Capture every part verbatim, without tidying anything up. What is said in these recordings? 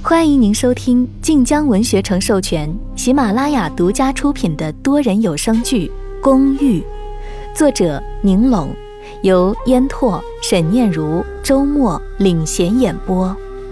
欢迎您收听晋江文学城授权、喜马拉雅独家出品的多人有声剧《公寓》，作者宁龙，由烟拓、沈念如、周末领衔演播。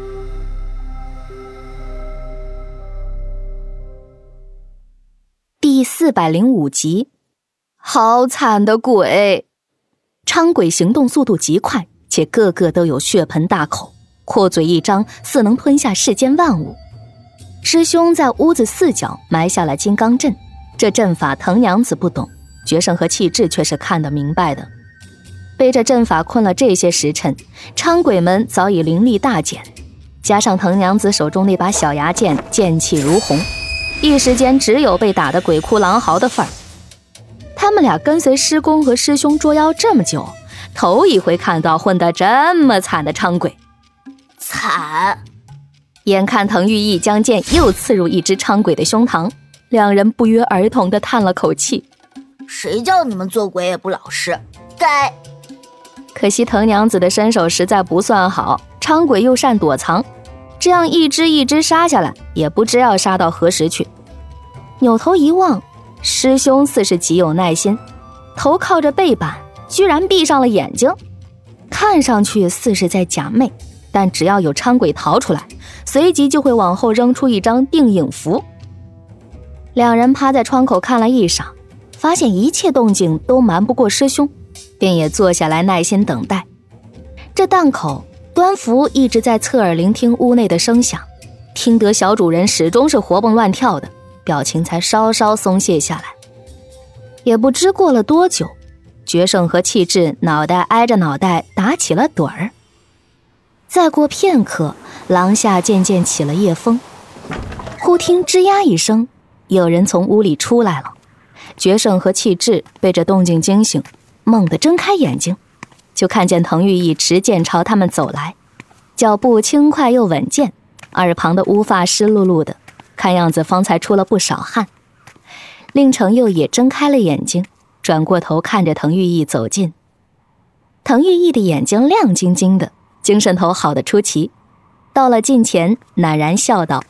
第四百零五集，好惨的鬼！昌鬼行动速度极快，且个个都有血盆大口，阔嘴一张，似能吞下世间万物。师兄在屋子四角埋下了金刚阵，这阵法藤娘子不懂，决胜和气质却是看得明白的。被这阵法困了这些时辰，昌鬼们早已灵力大减，加上藤娘子手中那把小牙剑剑气如虹，一时间只有被打得鬼哭狼嚎的份儿。他们俩跟随师公和师兄捉妖这么久，头一回看到混得这么惨的昌鬼。 惨！ 眼看滕玉义将剑又刺入一只昌鬼的胸膛，两人不约而同地叹了口气。 谁叫你们做鬼也不老实，该！ 可惜藤娘子的身手实在不算好，昌鬼又善躲藏，这样一只一只杀下来，也不知要杀到何时去。扭头一望，师兄似是极有耐心，头靠着背板，居然闭上了眼睛，看上去似是在假寐，但只要有昌鬼逃出来，随即就会往后扔出一张定影符。两人趴在窗口看了一晌，发现一切动静都瞒不过师兄，便也坐下来耐心等待。这档口，端福一直在侧耳聆听屋内的声响，听得小主人始终是活蹦乱跳的，表情才稍稍松懈下来。也不知过了多久，决胜和气质脑袋挨着脑袋打起了盹儿。再过片刻，廊下渐渐起了夜风，忽听吱呀一声，有人从屋里出来了。决胜和气质被这动静惊醒，猛地睁开眼睛，就看见滕玉义持剑朝他们走来，脚步轻快又稳健，耳旁的乌发湿漉漉的，看样子方才出了不少汗。令程佑也睁开了眼睛，转过头看着滕玉义走近。滕玉义的眼睛亮晶晶的，精神头好得出奇，到了近前赧然笑道：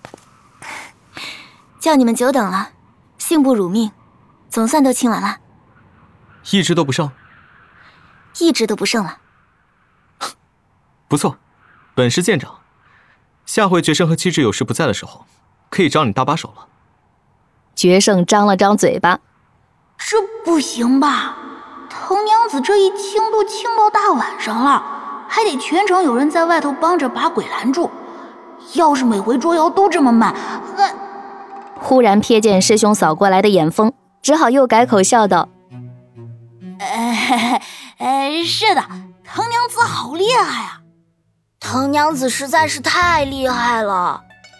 叫你们久等了，幸不辱命，总算都清完了。 一只都不剩？ 一只都不剩了。 不错，本是舰长，下回决胜和气质有事不在的时候，可以找你搭把手了。 决胜张了张嘴巴： 这不行吧？藤娘子这一清都清到大晚上了，还得全程有人在外头帮着把鬼拦住。要是每回捉妖都这么慢，那…… 忽然瞥见师兄扫过来的眼风，只好又改口笑道： 呃，呃，是的，藤娘子好厉害啊！ 藤娘子实在是太厉害了。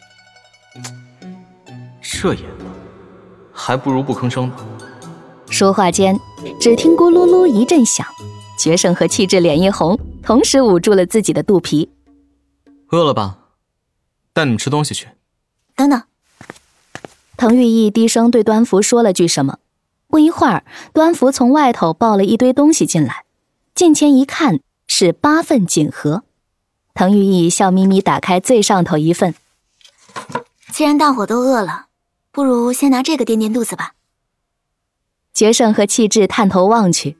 这也还不如不吭声呢。 说话间，只听咕噜噜一阵响，决胜和气质脸一红，同时捂住了自己的肚皮。 饿了吧？带你们吃东西去。 等等。 滕玉义低声对端福说了句什么，不一会儿，端福从外头抱了一堆东西进来，近前一看，是八份锦盒。滕玉义笑眯眯打开最上头一份。 既然大伙都饿了，不如先拿这个垫垫肚子吧。 决胜和气质探头望去，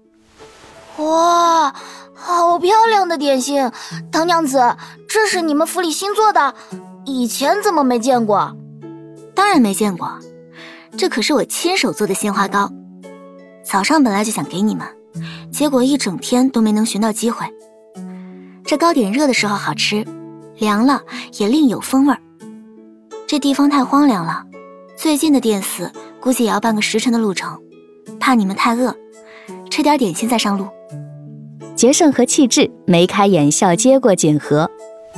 哇，好漂亮的点心！唐娘子，这是你们府里新做的，以前怎么没见过？当然没见过，这可是我亲手做的鲜花糕。早上本来就想给你们，结果一整天都没能寻到机会。这糕点热的时候好吃，凉了也另有风味。这地方太荒凉了，最近的店肆估计也要半个时辰的路程，怕你们太饿，吃点点心再上路。 决胜和气质眉开眼笑接过锦盒。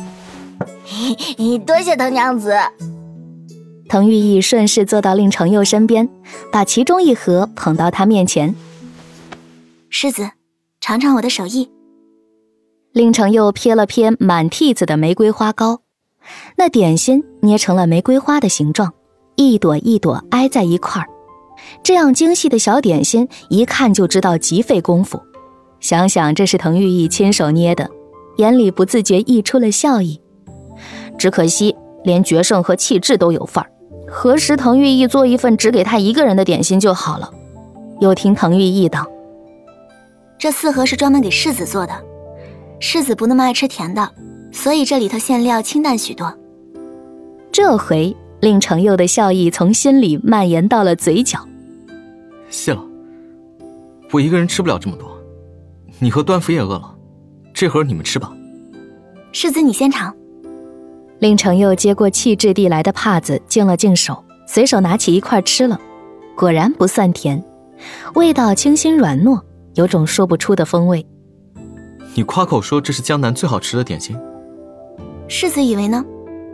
多谢藤娘子。 滕玉义顺势坐到令程佑身边，把其中一盒捧到他面前。 世子，尝尝我的手艺。 令程佑瞥了瞥满屉子的玫瑰花糕，那点心捏成了玫瑰花的形状，一朵一朵挨在一块儿。这样精细的小点心，一看就知道极费功夫。想想这是滕玉义亲手捏的，眼里不自觉溢出了笑意。 只可惜连决胜和气质都有份儿。何时滕玉意做一份只给他一个人的点心就好了。又听滕玉意道： 这四盒是专门给世子做的，世子不那么爱吃甜的，所以这里头馅料清淡许多。 这回令程佑的笑意从心里蔓延到了嘴角。 谢了，我一个人吃不了这么多，你和端福也饿了，这盒你们吃吧。 世子你先尝。 令程佑接过气质递来的帕子，净了净手，随手拿起一块吃了，果然不算甜，味道清新软糯，有种说不出的风味。 你夸口说这是江南最好吃的点心， 世子以为呢？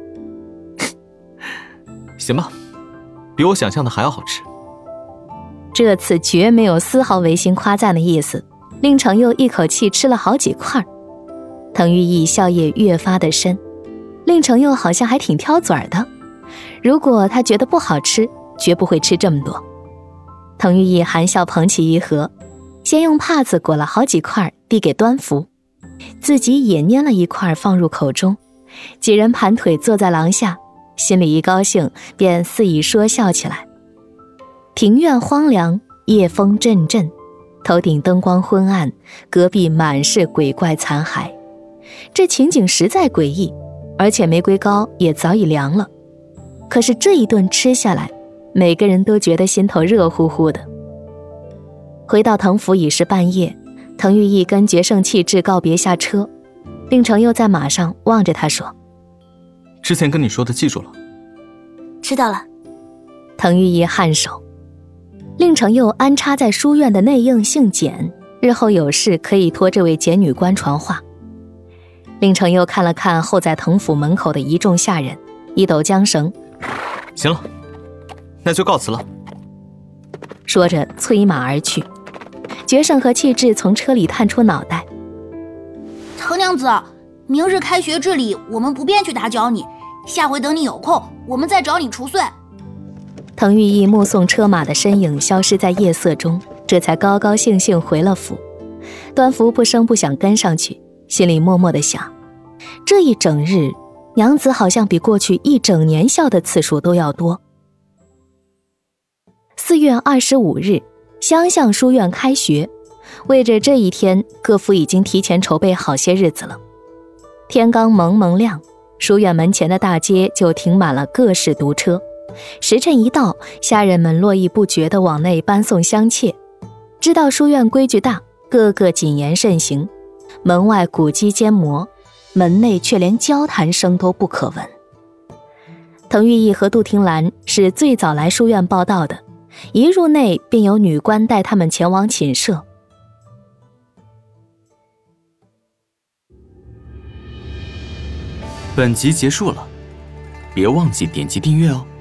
行吧，比我想象的还要好吃。 这次绝没有丝毫违心夸赞的意思，令程佑一口气吃了好几块。滕玉意笑靥越发的深，令程佑好像还挺挑嘴的，如果他觉得不好吃，绝不会吃这么多。滕玉意含笑捧起一盒，先用帕子裹了好几块递给端福，自己也捏了一块放入口中。几人盘腿坐在廊下，心里一高兴，便肆意说笑起来。庭院荒凉，夜风阵阵，头顶灯光昏暗，隔壁满是鬼怪残骸。这情景实在诡异，而且玫瑰糕也早已凉了。可是这一顿吃下来，每个人都觉得心头热乎乎的。回到滕府已是半夜，滕玉意跟决胜气质告别下车，令程佑在马上望着他说： 之前跟你说的记住了。 知道了。 滕玉意颔首。令程佑安插在书院的内应姓简，日后有事可以托这位简女官传话。令程佑看了看候在滕府门口的一众下人，一抖缰绳： 行了，那就告辞了。 说着催马而去。决胜和气质从车里探出脑袋： 滕娘子，明日开学之礼我们不便去打搅你，下回等你有空我们再找你除祟。 滕玉意目送车马的身影消失在夜色中，这才高高兴兴回了府。端福不声不响跟上去，心里默默地想，这一整日娘子好像比过去一整年笑的次数都要多。四月二十五日，湘巷书院开学，为着这一天，各府已经提前筹备好些日子了。天刚蒙蒙亮，书院门前的大街就停满了各式毒车。时辰一到，下人们络绎不绝地往内搬送香妾。知道书院规矩大，个个谨言慎行，门外鼓机尖磨，门内却连交谈声都不可闻。滕玉意和杜婷兰是最早来书院报到的，一入内便有女官带他们前往寝舍。 本集结束了，别忘记点击订阅哦。